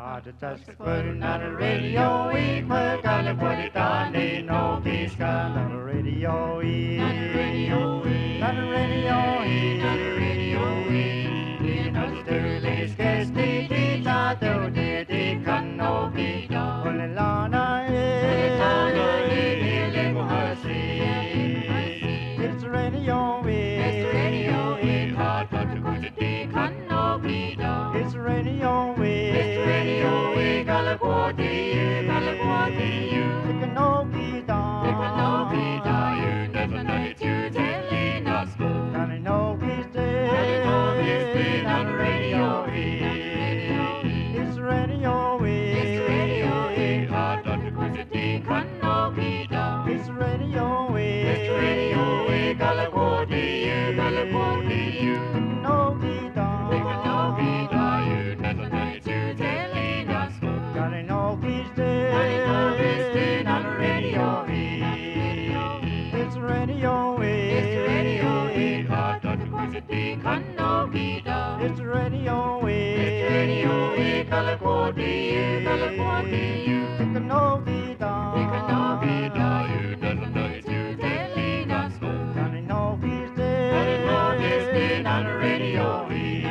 the touch the putting on the radio, we put on the put it on the no peace gun on the radio, on the radio, on the radio, on the radio, in the stirless case, the tato, the can no be done, on the lana, it's radio, it's radio, hard but the good can no be done, it's radio, it's radio, California, it can no be done, it can no be done, you never know it, you telling us, and I know he's dead, on the radio, it's radio, hard but the good can no be done, it's radio, California, no be done, it can no be done, you never know it, you telling us, and I know he's dead, on the radio, it's radio, hard but the good can no be done, it's radio, California, it can no be done, it can no be done, you never know it, you telling us, and I know he's dead, on the radio.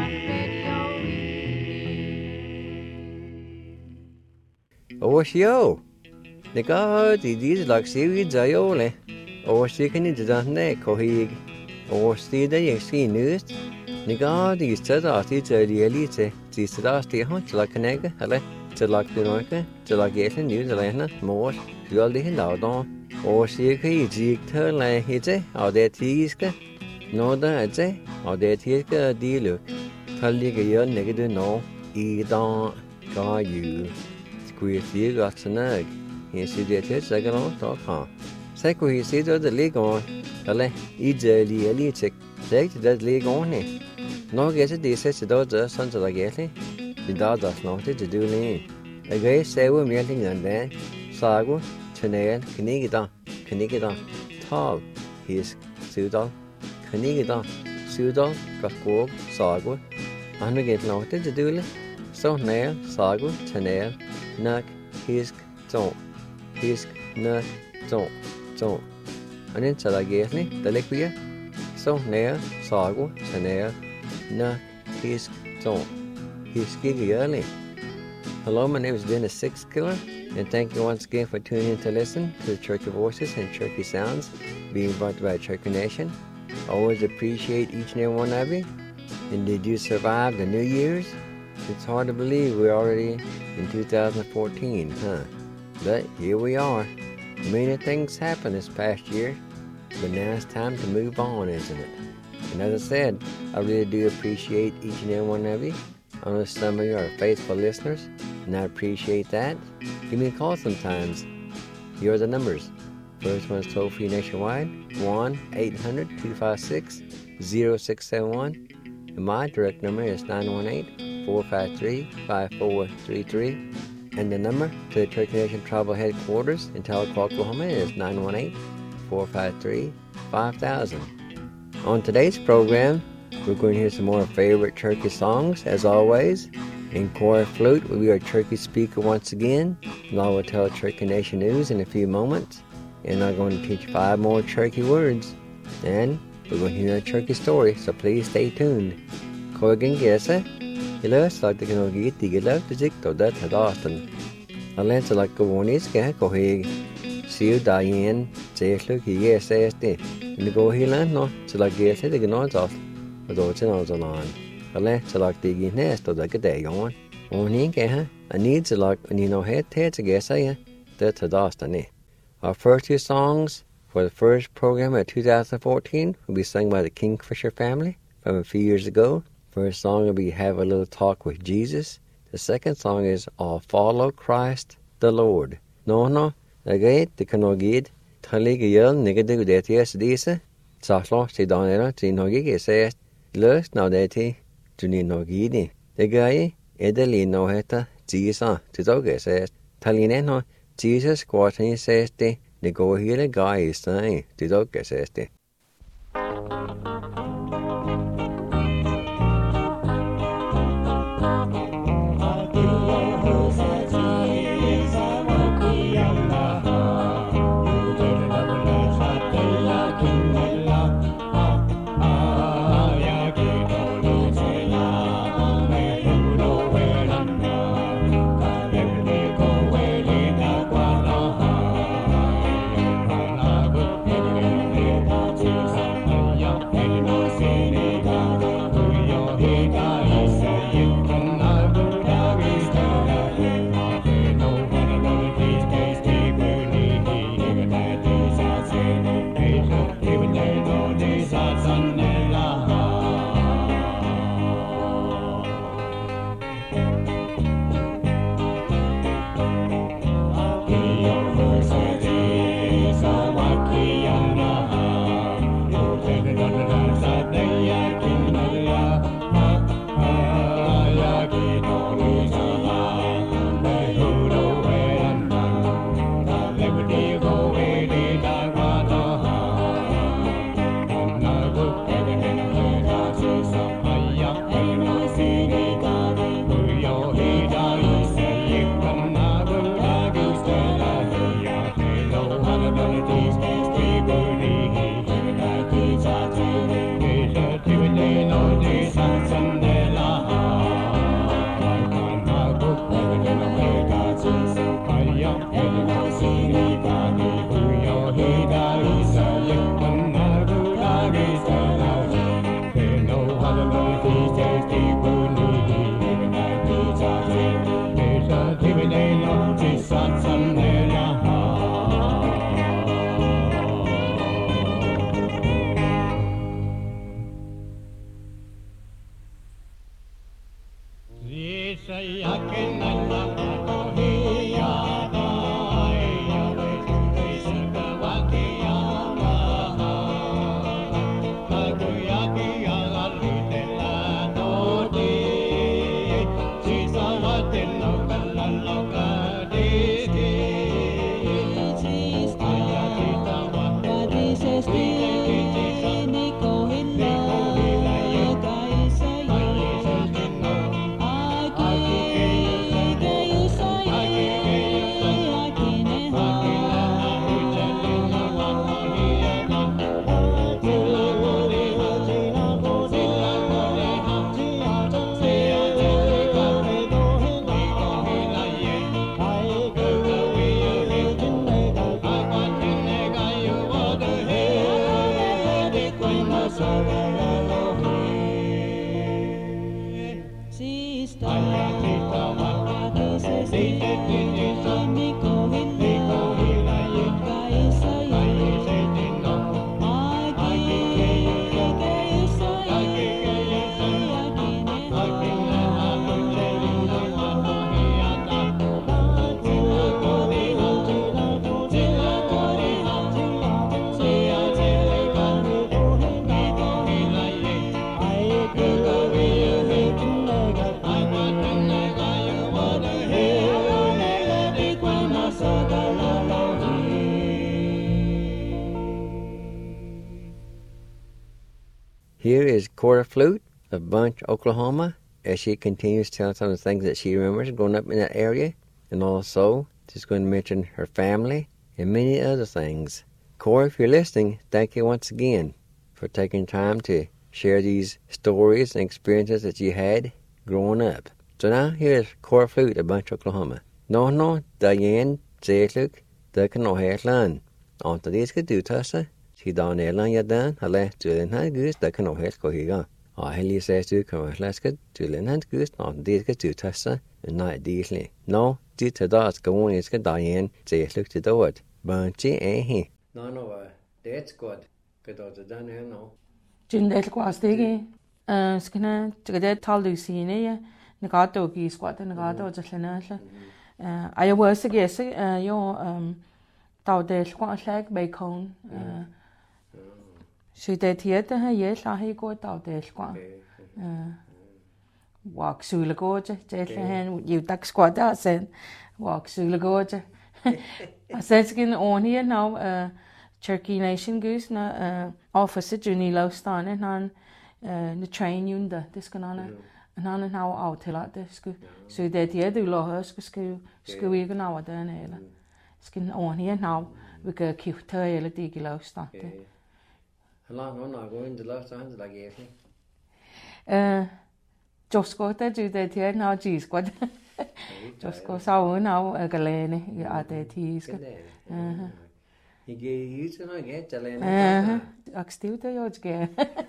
Oshio, the god, it is like seaweed zaiole, or sticking into the neck, kohig, or see the see news. The god is said that it's a elite, it's the last day hunt like an egg, to like the Norca, to like getting news, Elena, more, to all the hill or see a jig turn like it's a, or that teaska, no, that's a, or that teaska deal. Tell you a year negative no, don't got you. Squeeze you got to nug. He see the church second on talk, huh? Second, he sees the leg on, eat the elite, take that leg on it. No get it, they said the daughter, sons of the getty. The daughter's not to do lean. A great seven melting and then, Sago, Chanel, Canigida, tall, his Sudal, Canigida, Sudal, Gasco, Sago, and we get noted to do it. So nail, Sago, Chanel, Nuck, Hisk, Zone, Hisk, Nuck, Zone. And then Salagate, the liquid. So nail, Sago, Chanel, Nuck, Hisk, Zone. Hiskig early. Hello, my name is Dennis Sixkiller, and thank you once again for tuning in to listen to the Cherokee Voices and Cherokee Sounds being brought to you by Cherokee Nation. I always appreciate each and every one of you. And did you survive the New Year's? It's hard to believe we're already in 2014, huh? But here we are. Many things happened this past year, but now it's time to move on, isn't it? And as I said, I really do appreciate each and every one of you. I know some of you are faithful listeners, and I appreciate that. Give me a call sometimes. Here are the numbers. First one is toll-free nationwide, 1-800-256-0671. And my direct number is 918-453-5433. And the number to the Cherokee Nation Tribal Headquarters in Tahlequah, Oklahoma is 918-453-5000. On today's program, we're going to hear some more favorite Cherokee songs, as always. In Cora Flute will be our Cherokee speaker once again, and I will tell Cherokee Nation news in a few moments. And I'm going to teach 5 more Cherokee words. And we're going to hear a Cherokee story, so please stay tuned. Corrigan Gessa, Ilus like the Kanogi, Tigilla, the Zick, or that had Austin. I learned to like Govonis, Gahako, Seal Diane, say, look, he says, and the go he learned not to like Gessa, the Ganods off. Those on on. I learned to like the nest or like a day on. Only I need to like when you know head to guess that's a destiny. Our first 2 songs for the first program of 2014 will be sung by the Kingfisher family from a few years ago. First song will be Have a Little Talk with Jesus. The second song is I'll Follow Christ the Lord. No, again, the Kanogid, Taligayel, Negative Detias Disa, Saslo, Sidonera, Tinogi says. Løs now deti, du ni no gidi. Det guy, edeli no heta, Jesus, to doge says. Taline no, Jesus, quartani says the go here guy is saying, to doge says the. Here is Cora Flute of Bunch, Oklahoma, as she continues to tell some of the things that she remembers growing up in that area, and also she's going to mention her family and many other things. Cora, if you're listening, thank you once again for taking time to share these stories and experiences that you had growing up. So now here's Cora Flute of Bunch, Oklahoma. No, Diane, Zetluk, Dukan O'Hairlan. On to these could do Tussa. She down there lang yadan, Hale, Julian had goose, Dukan O'Hair Cohiga. Hilly says to come Lasket, Julian had goose, on these could do Tussa, and not deeply. No, did to das go on is good Diane, Zetluk to do it. Bunchy, he. No, that's good. Good daughter done here, no. Jin del quastigi, skina, to get told you see Nagato geese squat and Nagato just an I was a guess, your tau del squat lag bacon. She did here to her, yes, I go tau del squat. Walk Sula Gorge, Jetland, you duck squat out, said, walk Sula Gorge. I said, skin on here now, Cherokee Nation goose, na officer Junie Lowstan, and on the train yonder, this can on. And han now out till at the school. So that the other law school we can now done it. Skin on here now we can keep tail at the kilo start. How long on I go in the last time like it? Just got that do that here now, geez, what? Just go so now a galene at the teas. He gave you to not get Galene. I still tell you again.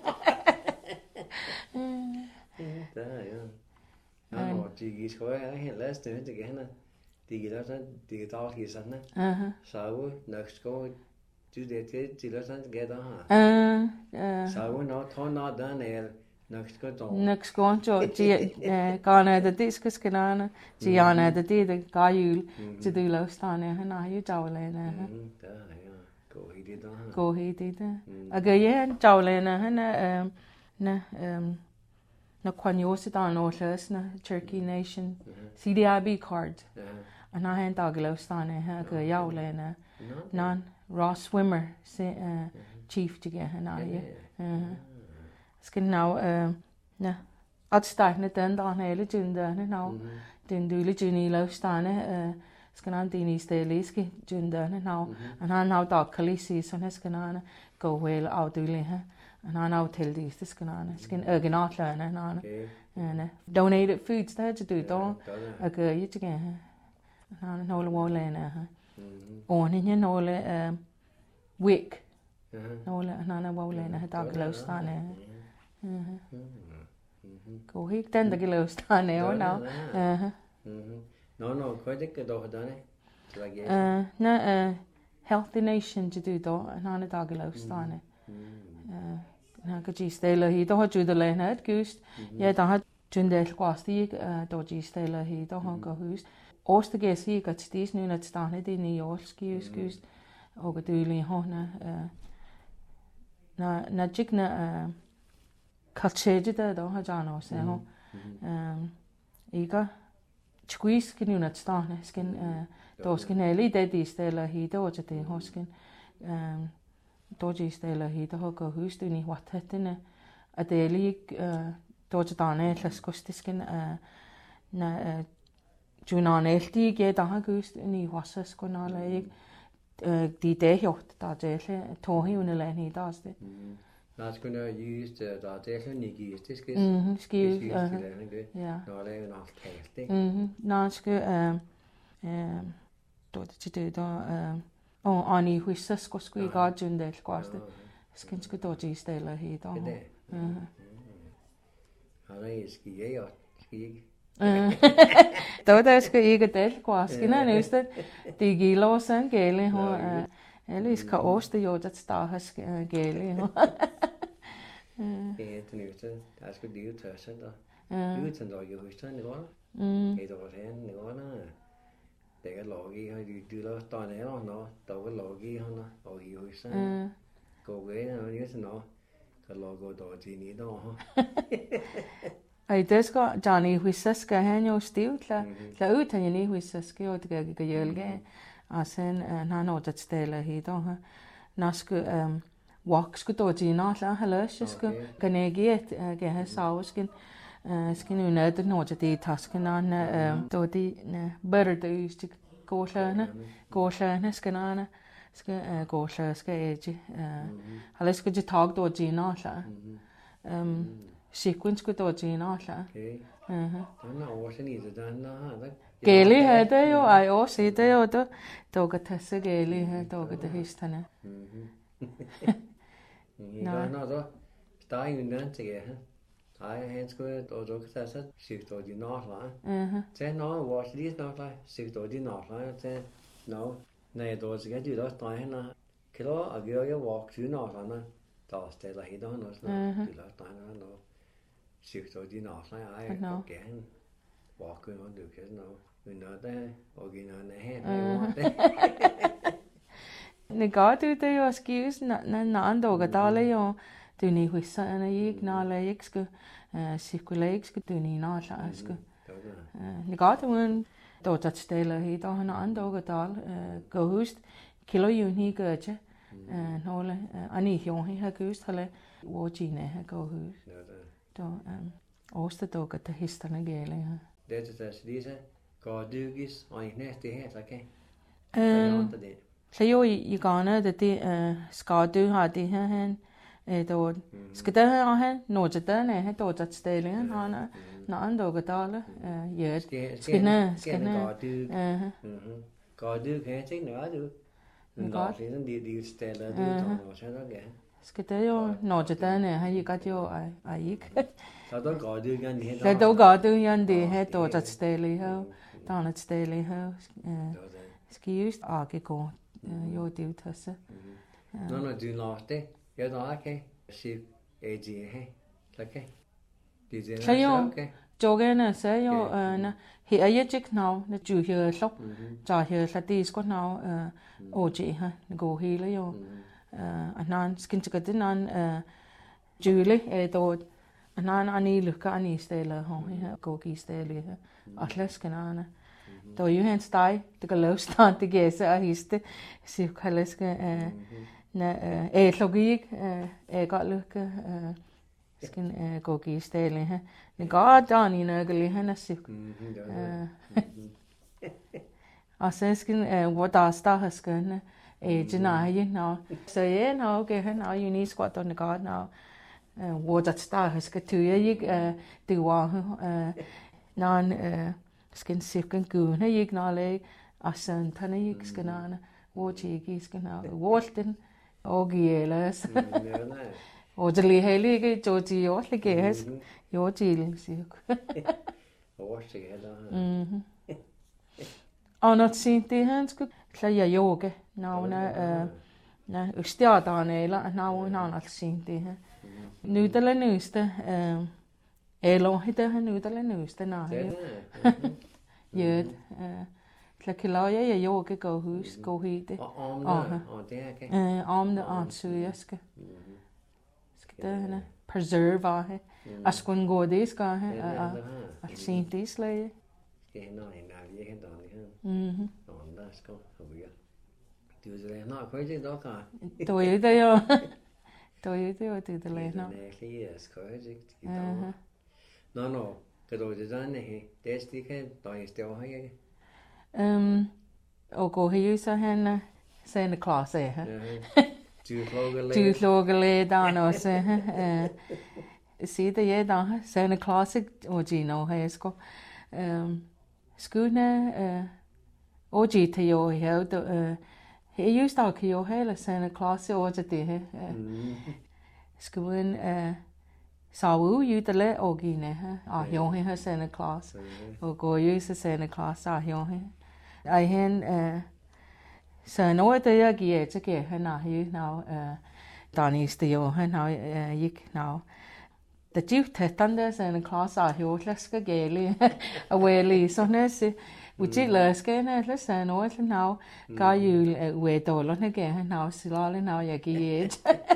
Nå, de gik skøje her helt last til igen. De gik også de tog de sådan. Så nok skøje du det til de sådan gætter her. Så nå tror nå den er nok skøje dog. Nok skøje jo de gerne det diskussionerne. De gerne det gajul til de løstane han har jo tavlene. Gå hit det. Og jeg tavlene han na quanyosa down Northwest na Cherokee Nation CDIB card. And I had Dagglostane ha go yawlena non Ross Swimmer chief to get na skin now na atstane den dan hele junda now den dule juni lostane skin an dini steliski junda now and han now dog kalisi so neskanana go well out dule ha. And I now tell these this can not learn and donated foods there to do don't a good you again and no wall learn on in no wick no nana wall learn a dog low stan go he then the low stan now no quite a dog done no healthy nation to do don't and on a dog low stan. Na go dí stéile hí do dú de lena gúst, é da Jundel Quasti, Dogistella Hito, Honkerhus. Ostegesi, at stis nu at stane det i Jorskivskust, og døli hona. Na jikna kalchede der har jano se ho. Iga squeeze kan nu at stane skin doskin eli Dogistella Hito, og det hoskin. Dogistella Hito, Honkerhus, du ni wathetene. At det lige Dogitane, Laskostiskin, na Junan eltige, der har gøst i Hossas kunala ikke de daggjort, der det tohivende land i dag det. Når skulle jeg just der det nigis det skal ja. Når det er nok kæft. Når skal det der og ani huissa skulle godt jundel kvaste. Skal dog i stille her der. Har jeg skal ikke Der skal ikke det kvaske næste. Det gælder sådan gælde ho. Ellers kan også jo det startes gælde ho. Det er det næste. Der skal lige tage sådan der. Det er jo huske det går. Det er også han det går der. Det er logi har de der står der nå. Der er logi han og i huske. Gå ved og det er sådan der logo der til ni der. Ai det skal Johnny huissa skal han jo stivt la ud han ni huissa skal jo det kan hjælpe. Og sen han har det stille her der. Når skal walk skal dog til når la haløs skal kan ikke have savskin. Skal nu ned den når det tasken han dog de bedre det er gåserne skal han skal gåserne skal ikke haløs skal det tag dog til når la. Sequence skulle dog til når la. Den er også lige det der. Gæli her det jo ej også det jo det dog kan tage gæli her dog det histerne. Ja, nå så. Der er jo den til her. Nej, han skulle dog tage sig sig dog de når la. Så når var lige når la sig dog de når la så nå nej dog skal de også dreje hende. Kan du og gøre jo walk til når la. Der stiller helt andet så. Det lader dreje nå. Sig dog de når la ej gerne. Walk on the kids now. We know that. Original hand. Ne godt det jo skives na andre der jo du ni huissa ikke når la ikke skal cirkulere skal du ni når la skal. Ne godt uden dog der stiller her der han andre der gå hust kilo jo ni gøje. Nogle ani jo her gøst hele hvor gine her gå hus. Der også dog der histerne gælder her. Det er det Lisa går dygis og næste her så kan. Så jo i Ghana det skal du have det her han der skal der her han når det der her der der stillingen han når andre der ja skal går du kan tænke noget du. Godt det er de stiller det og så der kan. Skal det jo når det der her I godt jo ikke. Så der går du igen det her. Der går du igen det her der der stille her. Der er et stille her. Skal just ikke gå jo det ud til sig. Når du når det jeg der kan se AG her. Så kan. Det er jo jogene så jo her jeg ikke nå det jo her så så her så det skal nå OG her gå hele jo. Og når skal det den Julie der Anan ani lukka ani stella ho her gå gi stella her atlas kanana der jo han steg det kan lave stand det gæse og histe så kalleske na logik går lukka skal gå gi stella her det går dan i nøgle han er sig og så skal hvor der står skal Janae nå så ja nå okay han er jo ni squat on the god now hvor der står skal du ikke det var når skal sikken gune ikke når leg og sådan han ikke skal når hvor ikke skal når Walton og gælles og det lige hele Georgie også gælles jo til sig også gælder og når sin det han skulle klare yoga når stjernerne eller når sin det her nu det nyeste Elo hita han udale nuste na. Jød. La kilaja ja joke go hus go hite. Om the ansuyaske. Skete preserve ahe. Askun go dis ga he. Al sin dis le. Skal nå en af jeg kan dårlig. Der skal vi. Du så der nok højt det dog. Toi det jo. Toi det jo det le no. Det er skøjt ikke. Nå. Kan du det sådan her? Det er stikke der er stå her. Og gå her så han sende klasse her. Du logale der også. Se det jeg der sende klasse og Gino her sko. Skune og til jo her he just der kan jo hele sende klasse og det her. Skune Sawu yudale og gine ha jo he sende klasse og gå jo så sende klasse jo he. I hen så noget det jeg giver til ge han er jo now daniste jo han har gik now. Det givet tættende sende klasse jo skal gælde og vel så næste udtale skal næste så noget now gør jo uddollerne ge han har silale now jeg giver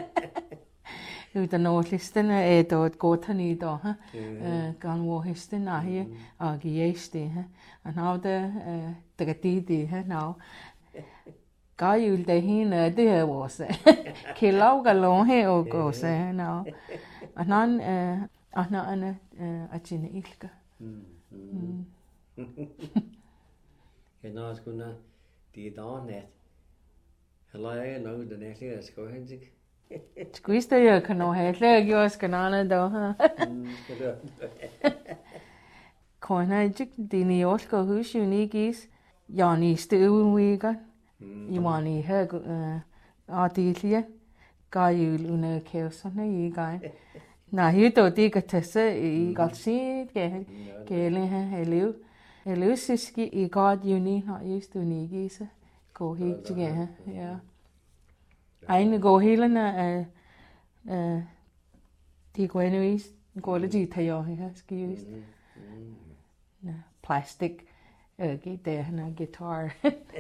utan åtlisten är då ett gott han idag kan vara hästen här och gäste här han har det tid här nu kan ju det hinna det här var så killar galon här och gå så nu han att ni ilka Nå skulle det där net eller är nog det nästa ska hen sig. Squeeze jeg kan nå hele gjorde skanane da. Kona ikke dine jorske hus unikis. Jani støvviger. I mani her artilie. Gajul under kævserne i gang. Nej, hitter det kan tage sig i galsi gæle her elev. Elevsiski i godt uni har just unikis. Gå helt til her. Ja. Ejne går hele de går endnu går lidt i tager her skal just plastik guitar han guitar.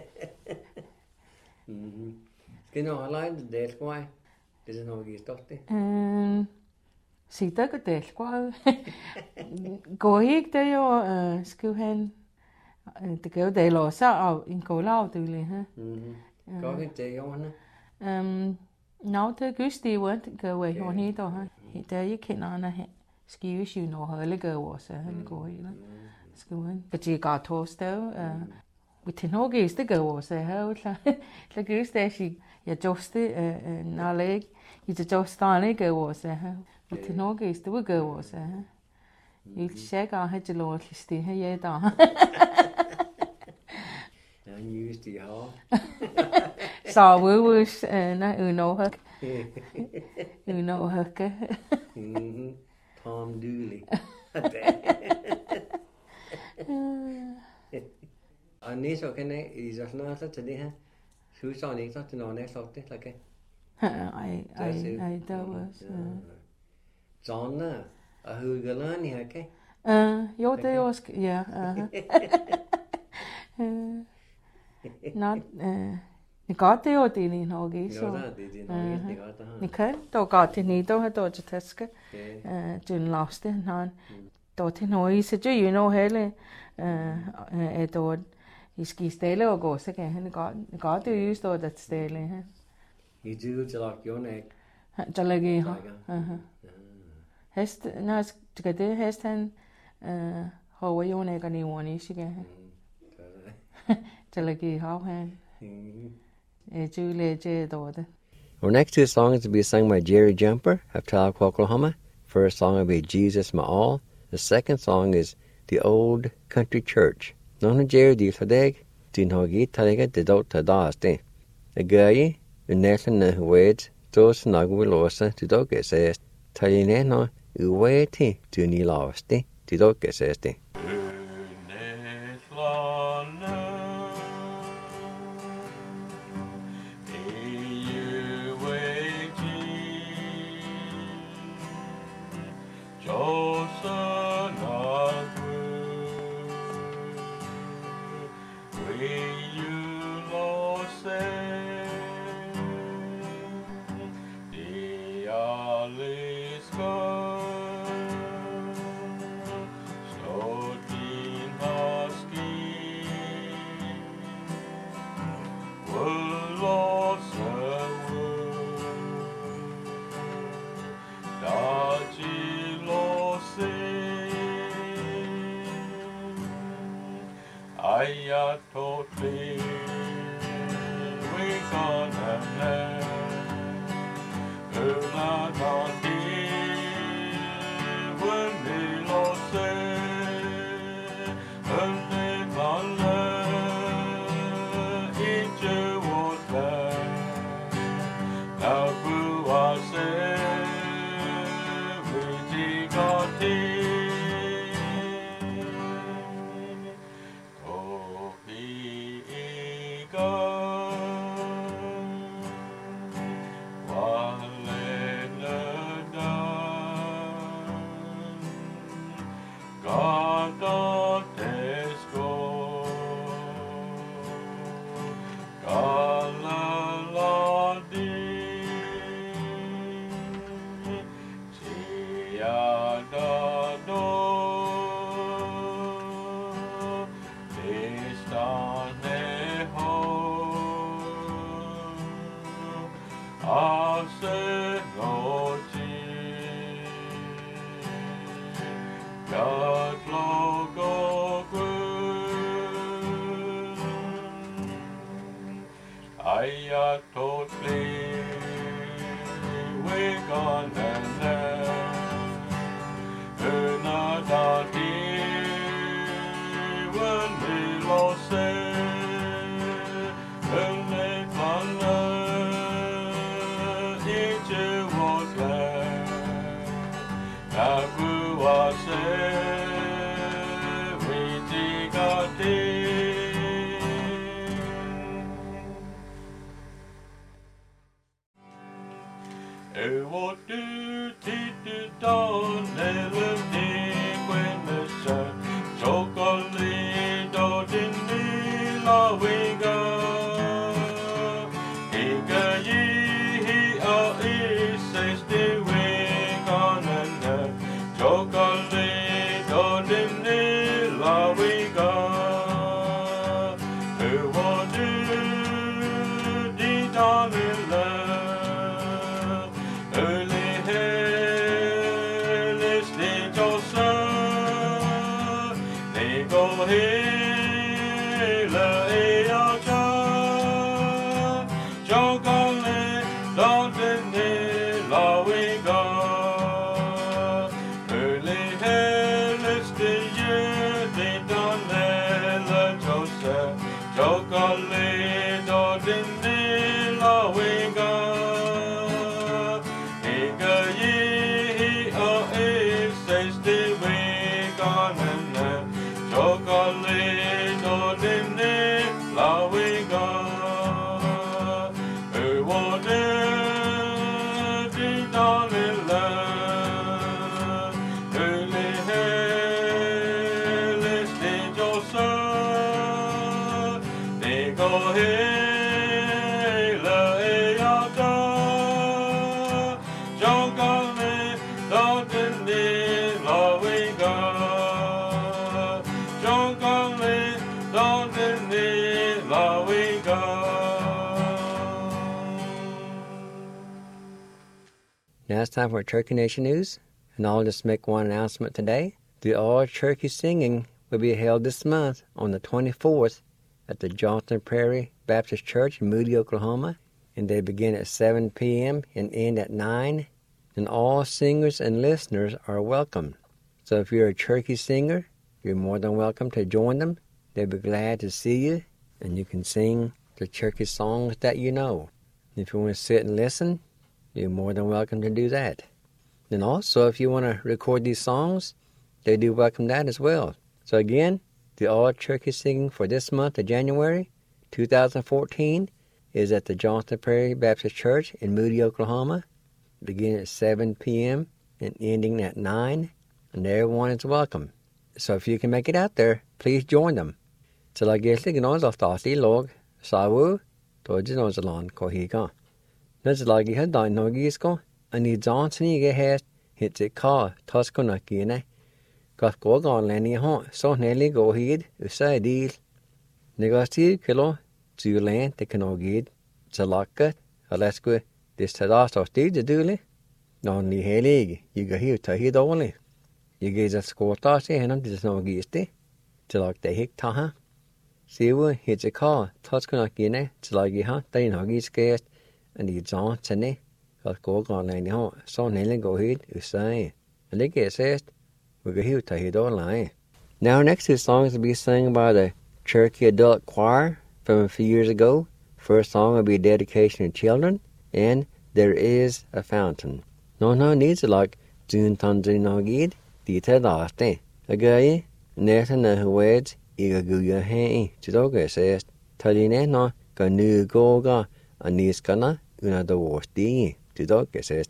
Skal du have lejet det skøj? Det er noget i stof det. Sig der det skøj. Går ikke det jo skal han det gør det låser og en kollav det vil ha. Går ikke det jo han. Nå, det Gusti vant går i hånden da han. Der jeg kender han skives jo når hele går så han går i det. Skal han. Det går torsdag. Vi til noget det går så her så Gusti sig jeg joste naleg i det jostane går så her. Vi til noget det går så her. Jeg tjekker har det lov at liste her jeg da. Han just det har. Så vi was unohak. Unohak. Tom Dooley. Og næste kan jeg i så snart til det her. Så så ikke til noget næste år det like. I der was. Jonna og Hugalani okay. Jo det også ja. Not ni godt det jo det ni noget så. Jo det er noget det godt. Ni kan dog godt det ni dog har dog taske. Den laste han dog til noget så jo you know hele dog I skal stille og gå så kan han godt det jo står der stille her. I du til at gøre noget. Der ligger hest når skal det hest han har jo noget kan i ordne sig. Our next two songs will be sung by Jerry Jumper of Tahlequah, Oklahoma. First song will be Jesus My All. The second song is The Old Country Church. Nona Jerry di thadag, din hogi taliga de dot tadaste. A guy, in Nathan Wade, those nagwilosa to dog says, Talineno, uweti to nilaste, to dog says. Joseph Ayatotli, we gonna land. Unadati, when we lost it, and each was there. Now who was it? We got it. Ayatotli, we gonna land. Unadati, when we lost it, and each was land. Nabu was it, we got it. What do to dawn never dig when the sun chocolate dot in the lawiga. Higa ye is says the wing on and chocolate dot in the lawiga. What do the dawn Now it's time for Turkey Nation News, and I'll just make one announcement today. The All Turkey Singing will be held this month on the 24th at the Johnson Prairie Baptist Church in Moody, Oklahoma, and they begin at 7 p.m. and end at 9, and all singers and listeners are welcome. So if you're a turkey singer, you're more than welcome to join them. They'll be glad to see you, and you can sing the turkey songs that you know. If you want to sit and listen, you're more than welcome to do that. And also, if you want to record these songs, they do welcome that as well. So again, the All Turkey Singing for this month of January 2014 is at the Johnson Prairie Baptist Church in Moody, Oklahoma, beginning at 7 p.m. and ending at 9, and everyone is welcome. So if you can make it out there, please join them. So like yesterday, I thought log sawu toji no zalan kohika. That's like you had done no gisko, and the Johnson you get hit the car, Toscona Kine. Got go on Lenny home, so nearly go head, a side deal. Negasti kilo, to land, they can all get. Zalaka, Alaska, this Tadas or stage the duly. Non the helig, you go here to head only. You gaze at score tossy, and there's no giste. Till like the hick taha. Siwa hits a car, Toskanakine, Tlagiha, Dainhagis guest, and the John Tene, got go on line home, so Nelly go hit, Usai. And they get says, we go here to hit all line. Now, next two songs will be sung by the Cherokee Adult Choir from a few years ago. First song will be Dedication to Children, and There Is a Fountain. No needs like June Tanzanagid, the Tadaste. A guy, Nathan Weds, Igaguya Hay, Chidoga says, Taline no, Ganu Goga, and Niskana, una the worst D, Chidoga says.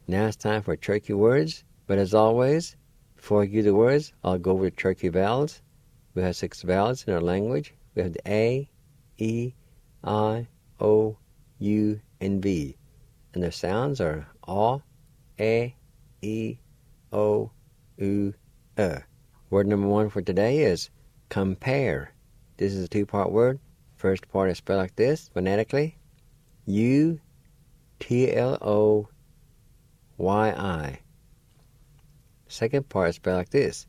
Now it's time for Cherokee words, but as always, before I give the words, I'll go over the Cherokee vowels. We have 6 vowels in our language. We have the A, E, I, O, U, and V. And their sounds are A, E, O, U, Word number 1 for today is compare. This is a 2-part word. First part is spelled like this, phonetically. U-T-L-O-Y-I. Second part is spelled like this.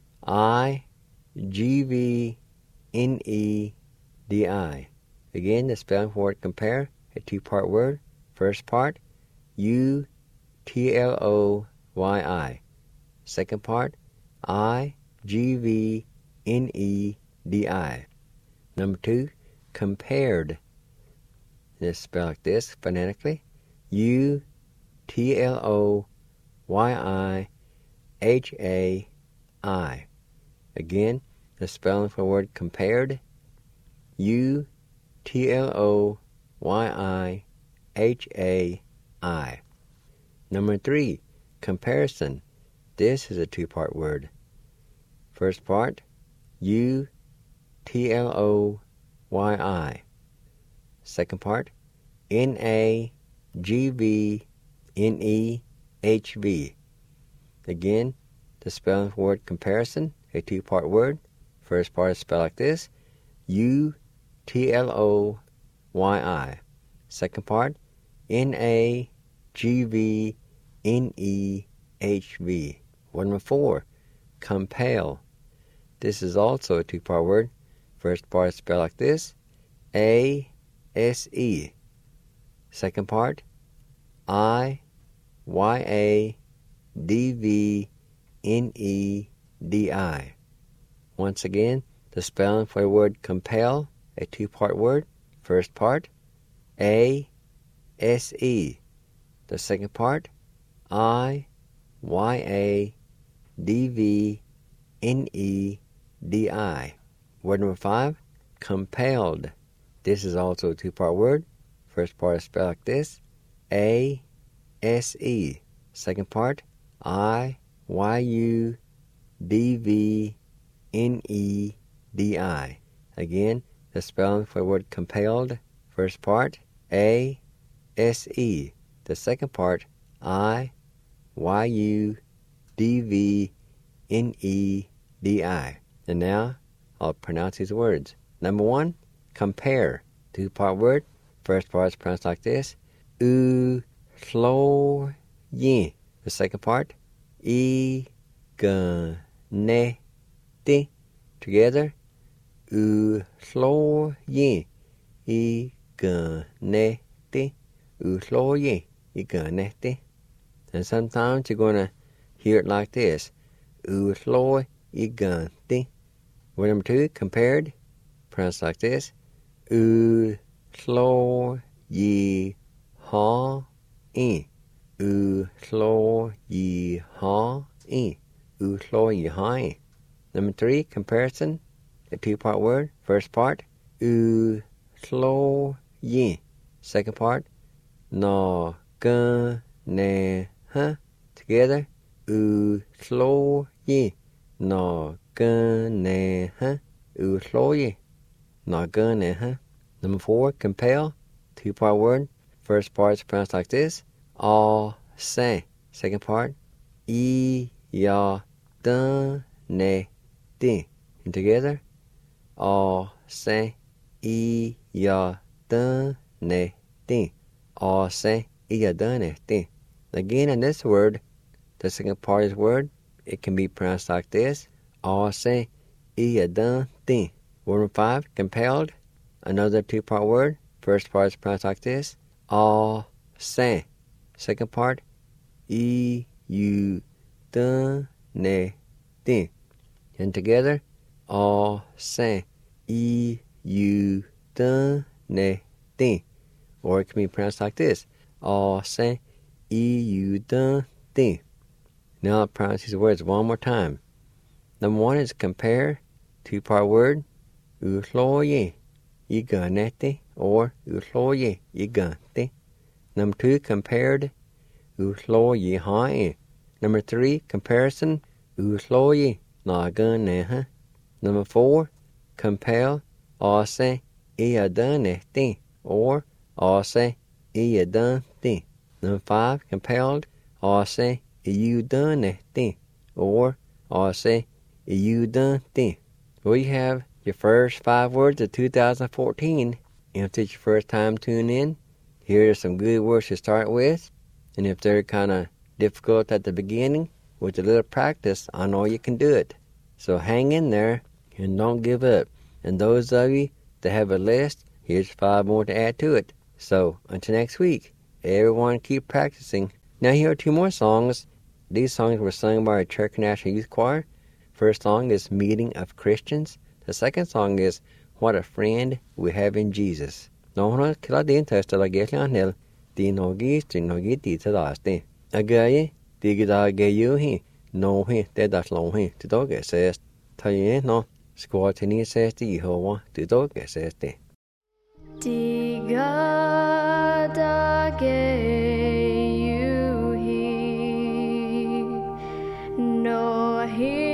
I-G-V-N-E-D-I. Again, the spelling for word compare, a 2-part word. First part, U-T-L-O-Y-I. Second part, I-G-V-N-E-D-I. Number 2, compared. It's spelled like this, phonetically. U-T-L-O-Y-I-H-A-I. Again, the spelling for the word compared. U-T-L-O-Y-I-H-A-I. Number 3, comparison. This is a 2-part word. First part, U-T-L-O-Y-I. Second part, N-A-G-V-N-E-H-V. Again, the spelling for the word comparison, a 2-part word. First part is spelled like this, U-T-L-O-Y-I. Second part, N-A-G-V-N-E-H-V. Word number 4, compel. This is also a 2-part word. First part is spelled like this, A-S-E. Second part, I-Y-A-D-V-N-E-D-I. Once again, the spelling for the word compel, a 2-part word. First part, A-S-E. The second part, I-Y-A-D-V-N-E-D-I. Word number 5, compelled. This is also a 2-part word. First part is spelled like this, A-S-E. Second part, I-Y-U-D-V-N-E-D-I. Again, the spelling for the word compelled. First part, A-S-E. The second part, I-Y-U-D-V-N-E-D-I. And now, I'll pronounce these words. Number 1, compare. 2-part word. First part is pronounced like this, U-Hlo-Yin. The second part, I-G-N-E-T. Together, U-Hlo-Yin. I-G-N-E-T. U-Hlo-Yin. I-G-N-E-T. And sometimes you're going to hear it like this, U-Hlo-I-G-N-T. Word number 2, compared, pronounced like this, U-Hlo-Yi-Ha-In. U-Hlo-Yi-Ha-In. U-Hlo-Yi-Ha-In. Number 3, comparison, a 2-part word. First part, U-Hlo-Yin. Second part, Na-Gun-Ne-Ha. Together, U-Hlo-Yin. Na-Gun-Ne-Ha. U-Hlo-Yin. Na-Gun-Ne-Ha. Number 4, compel, 2-part word. First part is pronounced like this, Ah-San. Second part, I-Ya-Dun-Ne-Din. And together, Ah-San. I-Ya-Dun-Ne-Din. Ah-San. I-Ya-Dun-Ne-Din. Again, in this word, the second part of this word, it can be pronounced like this, Ah-San. I-Ya-Dun-Din. Word number 5, compelled. Another 2-part word. First part is pronounced like this, Ah-San. Second part, I-You-Dun-Ne-Din. And together, Ah-San. I-You-Dun-Ne-Din. Or it can be pronounced like this, Ah-San. I-You-Dun-Din. Now I'll pronounce these words one more time. Number 1 is compare, 2-part word, U-Hlo-Yin. I-G-N-E-T. Or U-Hlo-Yin. I-G-N-T. Number 2, compared, Uthloyi hai. Number 3, comparison. Uthloyi nagan. Number 4, compel. Ase iadane or ase iadante. Number 5, compelled. Ase iudane or ase iudante. We have your first 5 words of 2014. If it's your first time tuning in, here are some good words to start with. And if they're kind of difficult at the beginning, with a little practice, I know you can do it. So hang in there and don't give up. And those of you that have a list, here's 5 more to add to it. So until next week, everyone keep practicing. Now here are 2 more songs. These songs were sung by our Church National Youth Choir. First song is Meeting of Christians. The second song is What a Friend We Have in Jesus. Nohna kila din testa la getlan hel di nogi di tadaste. Agaye di gida geyu hi no hi te das long hi to doge says taye no squatini says di Jehovah to doge says de. Di gada geyu hi no hi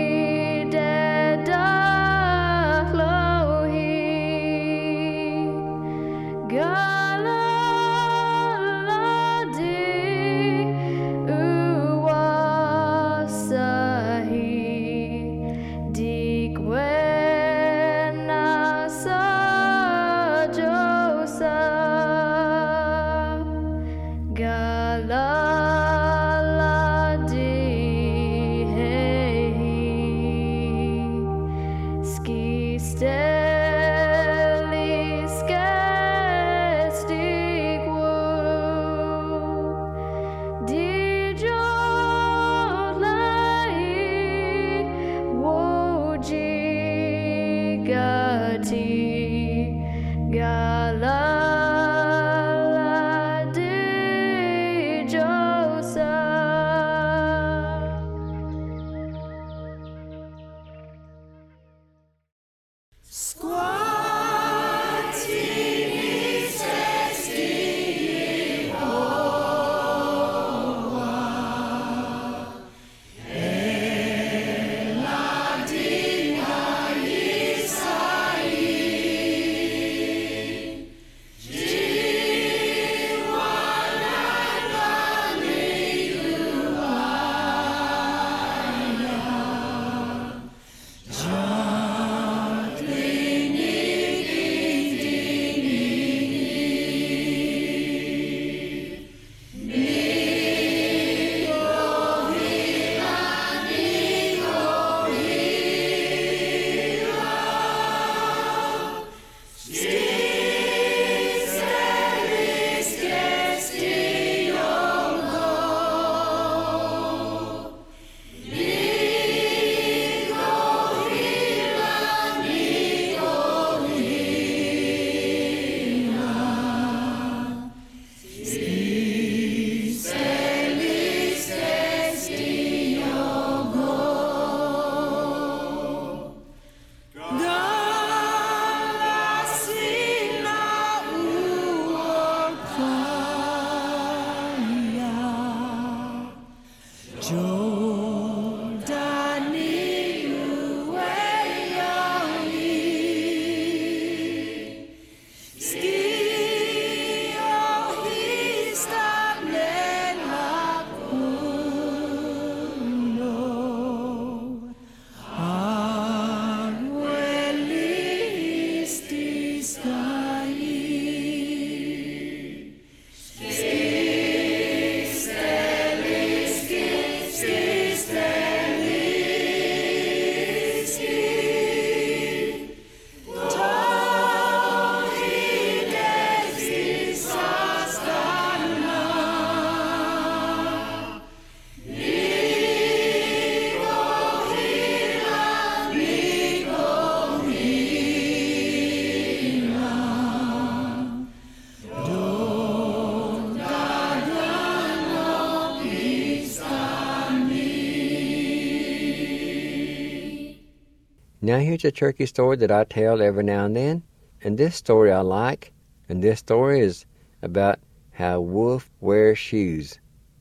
Now here's a turkey story that I tell every now and then. And this story I like. And this story is about how a wolf wears shoes.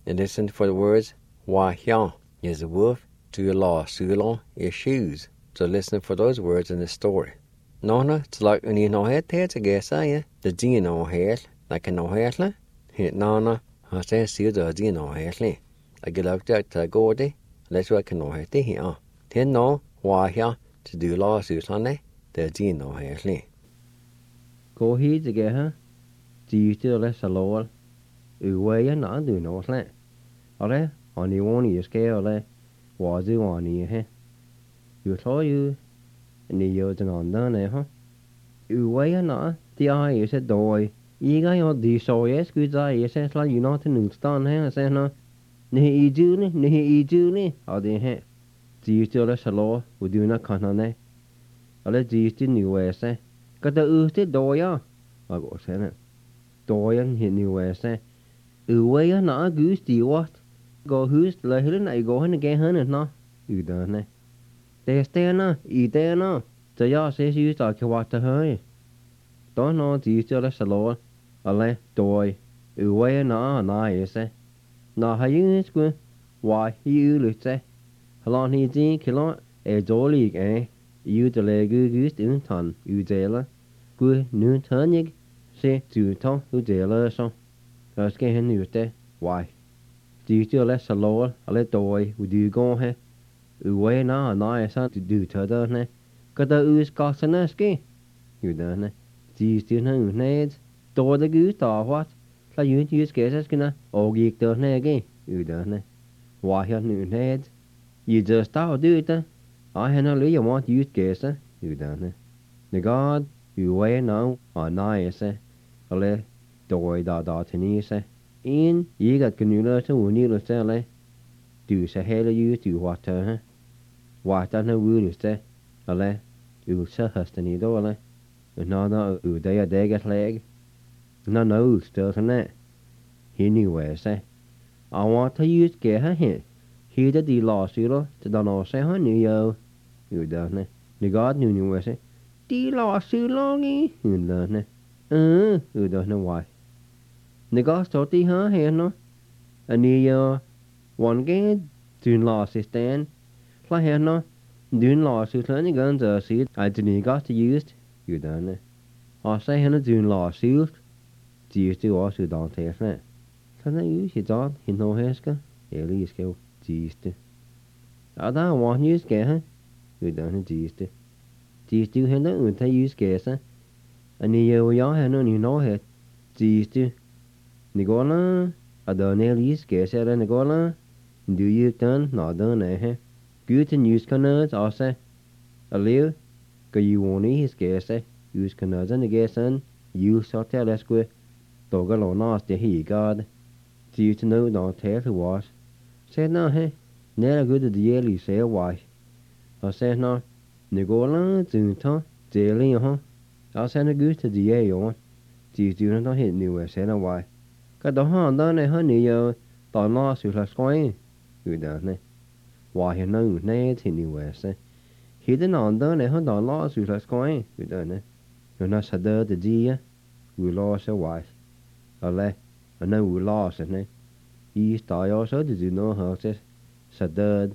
and listen for the words, Wahya is a wolf, Tula Sulon is shoes. So listen for those words in the story. Nona, it's like when you know it, it's a guess, the Dino hair, like a no hairle, hit Nana, I say, see the Dino hairle. I get out there to go there, let's work no hair here. Then no, Wahya to do law Sulon, the Dino hairle. Go here to get her. Do you still less a lord? Uway and not do no slant. Ole, on the one you scale, was you on you, You told you, and the years and on done, Uway and not, the eye is a doy. Ega your de so yes, good eye, yes, like you not in Newston, I say no. Nehe Julie, or the head. Do you still less a law, would you not con on it? Ole, do you still new way, say? Got the oosted doya. I go say it. Doyan hit new way, say. Uway and not goose, do you what? Go who's the hill I go in again, and no. You done it. They stay now, eat there now. So y'all says you talk what to her. Don't know, do you still less a law? Ale, doy. Uway and not, is it? Now, how you is good? Why, you look say. How long he think, kilon, a jolly, eh? You the leg goose in ton, you jailer. Good new turnig, say to ton, who jailer so. Let's get him new there. Why? Do you still less a law? A let doy, would you go here? Uway now, is to do to the ne. Got the ooze cost an ski. You done it. Do you still know nades? Door the goose or what? Like you use guesses gonna all geek the naggy. You done it. Why have new nades? You just start do it. I had no you want use guesses. You done it. The god, you way now, or nice, a le doy da tenise. In ye got canula to unil sell. Do say hell you do what What I know will say, a le, you say hustany dole. No, they a dag leg. No, still to net. He knew where say. I want to use get her here. He did the last year to don't know say honey yo. You done it. The god knew where say. The last too longy. You done it. You don't know why. The god thought the her here no. And the one game, doing last is stand. Like here no. Doing last is learning guns or seed. I didn't got to use. You done it. I say henne doing last used. Do you still also don't take it? Can I use it on? He no heska? Eli is go. Geeste. I don't want you to get her. You done it, geeste. Geeste, you had no to use gas. And you had no know it. Geeste. Nicola, I don't know use gas at Nicola. Do you done? Not done, eh? Good and use canards, I say. A live. Go you won't use gas, use canards and the gas and you saw tell us go. Dog alone asked the he god. Do you to know don't tell who was? Said no, never good at the yearly say why. I said no, Nicola, Zunton, daily, I send a good to the year on. Do you not hit new I said why. Got the hand done a honey, don't lost you last coin. You done it. Why he know, nay, he knew where say. He didn't undone a hundred lost you last coin. You done it. You're not so dirty, the dear. We lost a wife. Ale, I know we lost it, He start also did you know how to said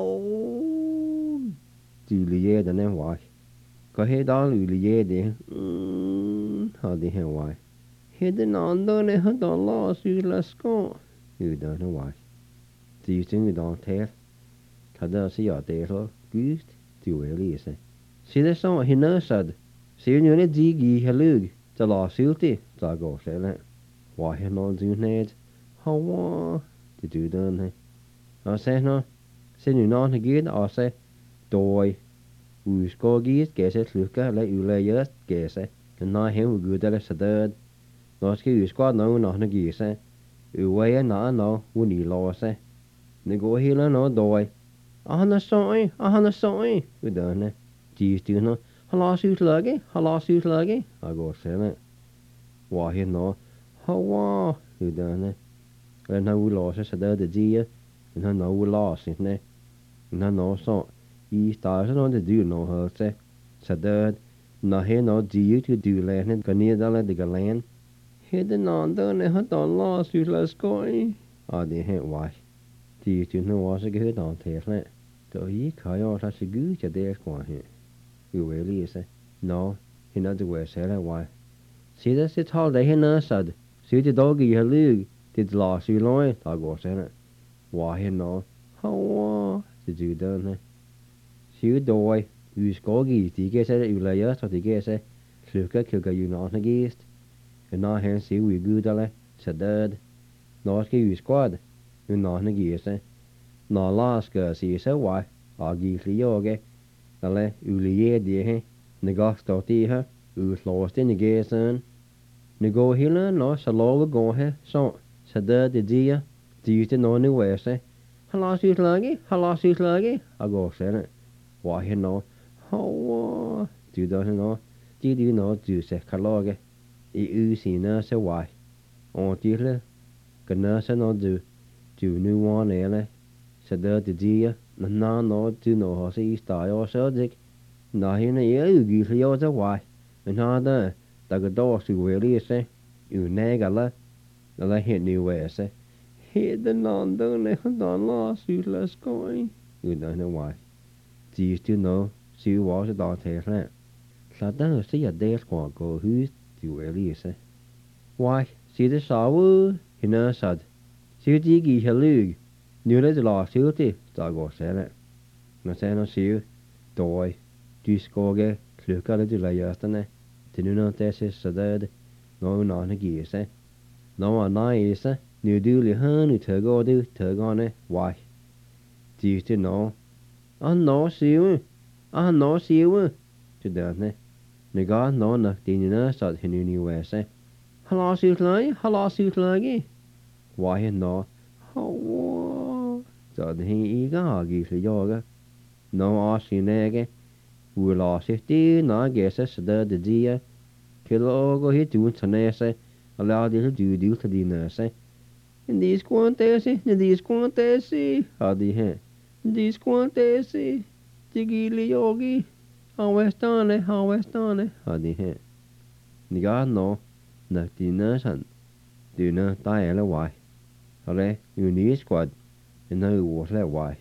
oh Juliet and then why? Go ahead all Juliet there. How the hell why? He didn't undone a hundred lost you last go. You don't know why. Do you think you don't tell? Kada see your there goose to really say. See the song he knows said. See you need jiggy hello. The lawsuit, I go say that. Why he not do need? How did you done? I say no. Say you not again. I say, doy. We score geese, guess it look like you lay just guess it. And now him we good at a third. Not ski you squad no not a geese. You way and no, when you lost it. They go here no doy. A the sorry. We done it. Geese do no. I lost you luggy. I go say it. Why he no? How you done it? And how we lost it, said the dear, and I know we lost it, ne? And I know so. He started on the do no her say, said no he no do you to do land, can near the land. He did not done it, had done lost you last going. det her vej. De nu også gør der til det. Så I kan jo også se Gud til det går her. Jo vel lige så. Nå, hende du er selv vej. Se det sit hold det hende så. Se det dog I har lyg. Det lader sig løg, der går selv. Hvor hende Hawa, det du der her. Se dog, vi skal give de kan sætte ulæger så de kan sætte. Slukker jo nok gæst. Nå han se vi Gud der så død. Nå skal vi skåde. Jo nok gæst. Nå la skal se så vej. Og give lige eller ulige det her. Når står det her. Uslåst den gæsten. Når hele nå så lov gå her så død det der. Det nå nu er så. Hala syslage. Og går selv. Hvor han nå. Hawa. Du der nå. Det nå du så kan lage. I usine så vej. Og det kan så nå du nu var eller. Så det der. Nå du nå har se i steg og så det. Nå hende udgivet jo så vej. Men der kan dog så vel se. Nægala. Eller hende jo er så. Heden andre han la sydla skøj. Uden vej. Det nå se var så der til her. Så der se at det skal gå hus du er lige så. Vej, se det så ud. Hende sad. Se de give lyg. Nu det la sig til, der går selv. Når så nå se døj. Du skal klukker det du la hjørterne. Det nu når det så det. Nå når giver sig. Nå nej så. Nu du lige han tøgerne. Vej. Det nå. Nå se. Nå se. Det der ne. Når nå nok dine så hende nu er så. Hala syslage. Vej nå. Så det her ikke har givet yoga. Nå også nægge. Vi lader sig det nægge sig så det der. Kælder og gå helt ud til næse. Og lader det helt ud til de næse. De skulle ikke se. Har de her. De skulle ikke se. De gilder yogi. Havestane. Har de her. Nigar nå. Nok de næsen. Det er der alle vej. Og det jo nye squad. Den har jo også lavet vej.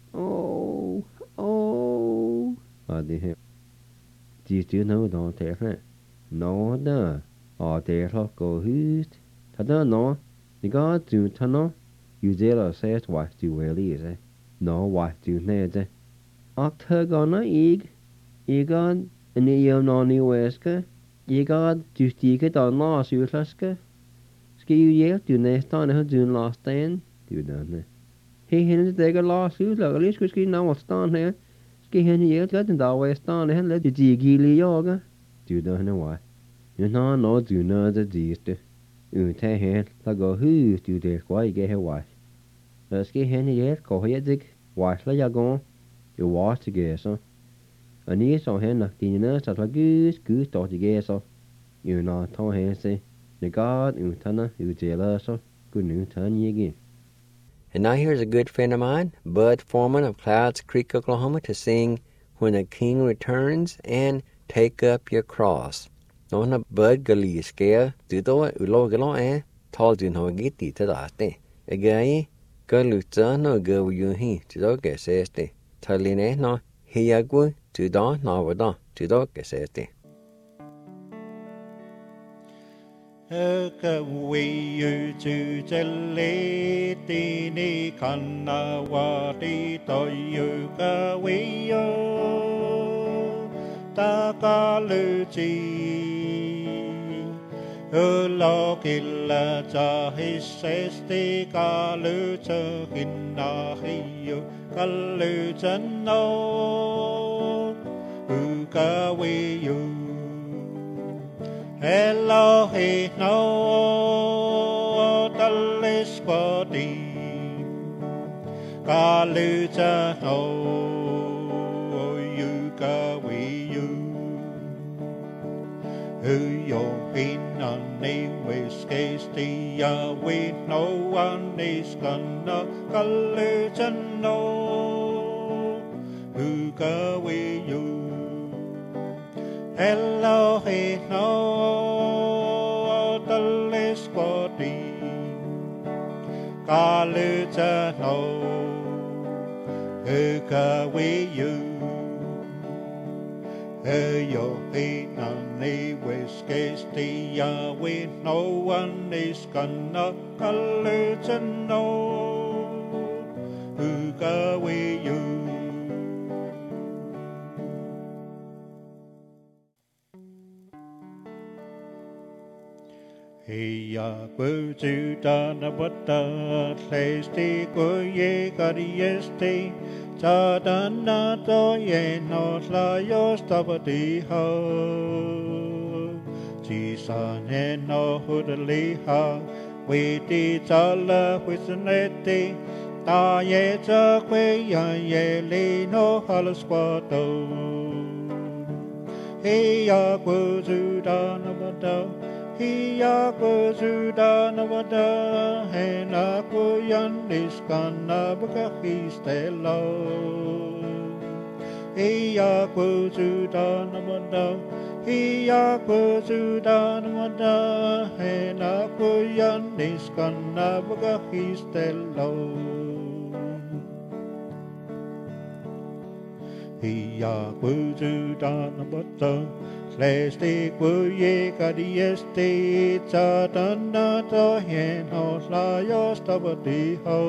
Har det her. De styrer noget der til her. Nå der. Og det er så gå hyst. Så der nå. Det går du til nå. Jo deler sæt vej du er lige så. Nå vej du næde. Og tøggerne ikke. Ikke en jævn ny væske. Ikke du stikker der nå sydlaske. Skal jo hjælpe du næsten har du last dagen. Du der. Hey hende det ikke last udlag. Lige skulle ske nå stand her. Skal hende hjælpe den der var stand her. Lad de gilde yoga. Du der hende vej. Nå du nå det diste. Udtag her. Der går hus du det går ikke her vej. Lad skal hende hjælpe går her dig. Vej slår jeg går. Jo var til gæser. Og ni så hende dine næste så Gud står til gæser. Jo nå tog her se. The God utana utela so good utan yegi. And now here's a good friend of mine, Bud Foreman of Clouds Creek, Oklahoma, to sing When the King Returns and Take Up Your Cross. Nå na Bud gali skære, du dog ulo tal du no gitti til darte. Agai, galuta no go you he, du dog sæste. Taline no hiagu, du da na vada, du dog sæste. Ka we yu chu chale ti ni kana wa ti to yu ka we yo ta ka lu chi lo killa cha hi ses ti ka lu cha kinna hi yu ka lu chan no ka we yu Hello, hey, no, talis quati, kaluta, no, you ka we you, who you're in on the west case, the we no one is gonna kaluta, no, who ka we you. Hello, hey, no, the list quati, Kaluta no Uka we you Yo hina ni wiskesti ya we no one is gonna Kaluta no Uka we you Hiya kuju dana bata Tlesti kuye kariesti Chadana to ye no layo stabati ho Jisane no hudaliha Witi tala wisneti Ta ye cha kwe ya ye li no halasquato Hiya kuju dana bata Hiya kuzudana wada hena kuyanis kana bakahistelo. Hiya kuzudana wada, hiya kuzudana wada hena kuyanis kana bakahistelo. Hiya kuzudana wada. Lesti kuye kadiesti chadana to heno layos tabati ho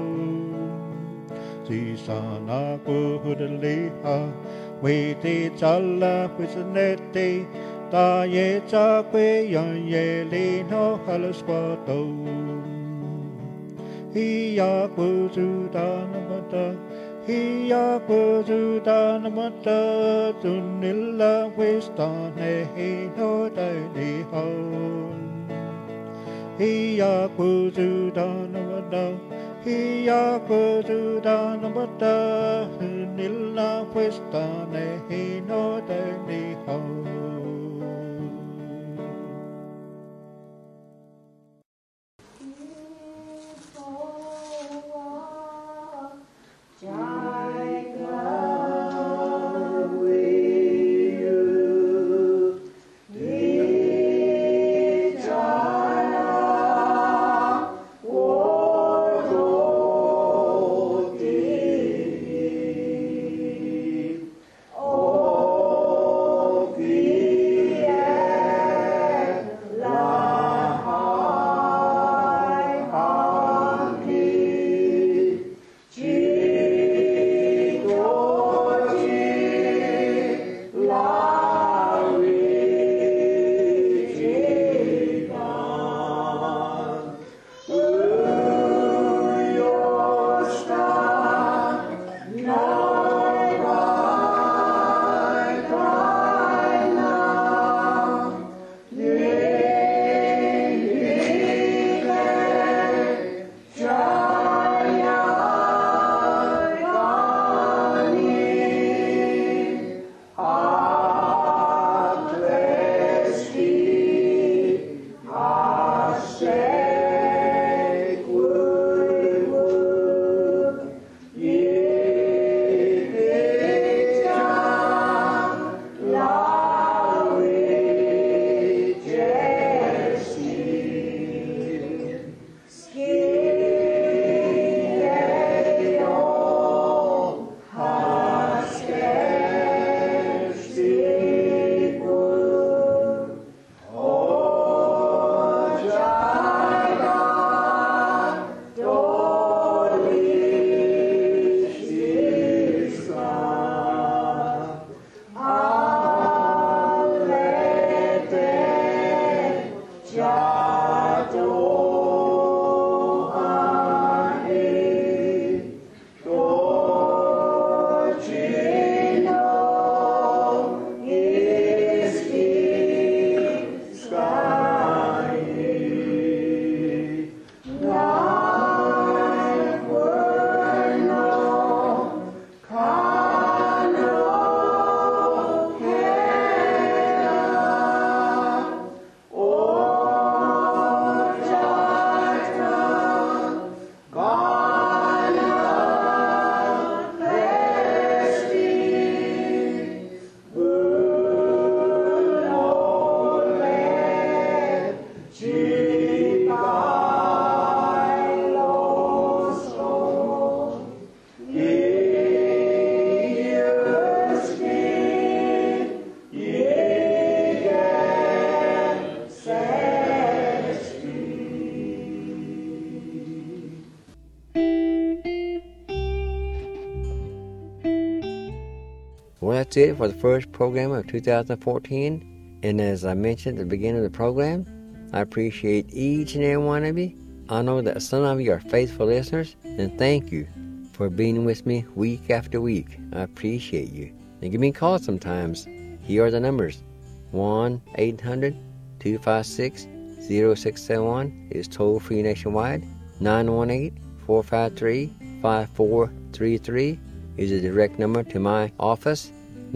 Sisana kuhudaliha Witi chala wisneti Ta ye cha kwe yan ye lino halasquato Hiya kuzudana mata Hiya kuzudana mata tunilla wistane hino daini hon Hiya kuzudana mata Hiya kuzudana mata tunilla wistane hino daini hon that's it for the first program of 2014. And as I mentioned at the beginning of the program, I appreciate each and every one of you. I know that some of you are faithful listeners, and thank you for being with me week after week. I appreciate you. And give me a call sometimes. Here are the numbers. 1-800-256-0671 is toll-free nationwide. 918-453-5433 is a direct number to my office.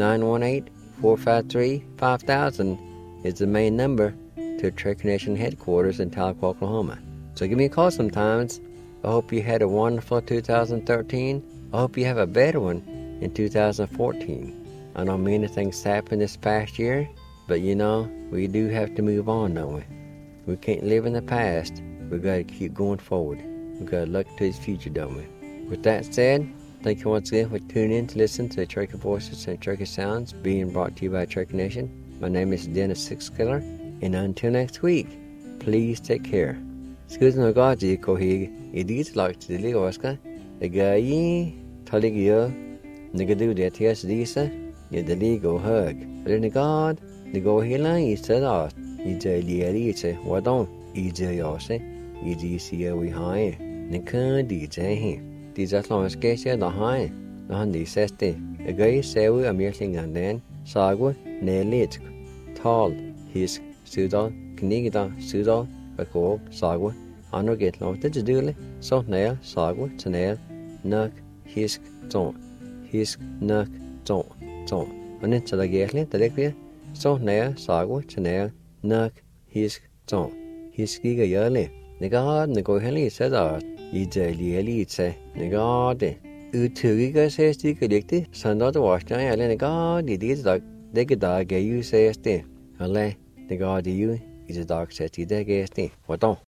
918-453-5000 is the main number to Cherokee Nation headquarters in Tahlequah, Oklahoma. So give me a call sometimes. I hope you had a wonderful 2013. I hope you have a better one in 2014. I know many things happened this past year, but we do have to move on, don't we? We can't live in the past. We've got to keep going forward. We've got to look to the future, don't we? With that said, thank you once again for tuning in to listen to Cherokee Voices and Cherokee Sounds being brought to you by Cherokee Nation. My name is Dennis Sixkiller, and until next week, please take care. Excuse me, God, you kohig. It is like to the Oscar. The guy, Taligio, Nigadu, the Tias, the legal hug. But in the God, the go healer is said out. It's a liarite, what don't? It's a yose, it's easier we high. The can't DJ him. These as long as Cassia the high. The handy says the guy say we are meeting and then Sagwa, Nelit, Tall, his Sudal, Knigida, Sudal, Bako, Sagwa, Honor get long to do it. So nail, Sagwa, Tanel, Nuck, Hisk, Don't, Hisk, Nuck, Don't. And into the gately, the liquid, so nail, Sagwa, Tanel, Nuck, Hisk, Don't, Hiskiga yearly. The God, the go heli said out, Ijali elite, the God, Utugiga says the collected, Sando the Washington, and the God, it is like the dog, you say, stay. Ale, the God, you is a dog, says the dog, stay. What don't?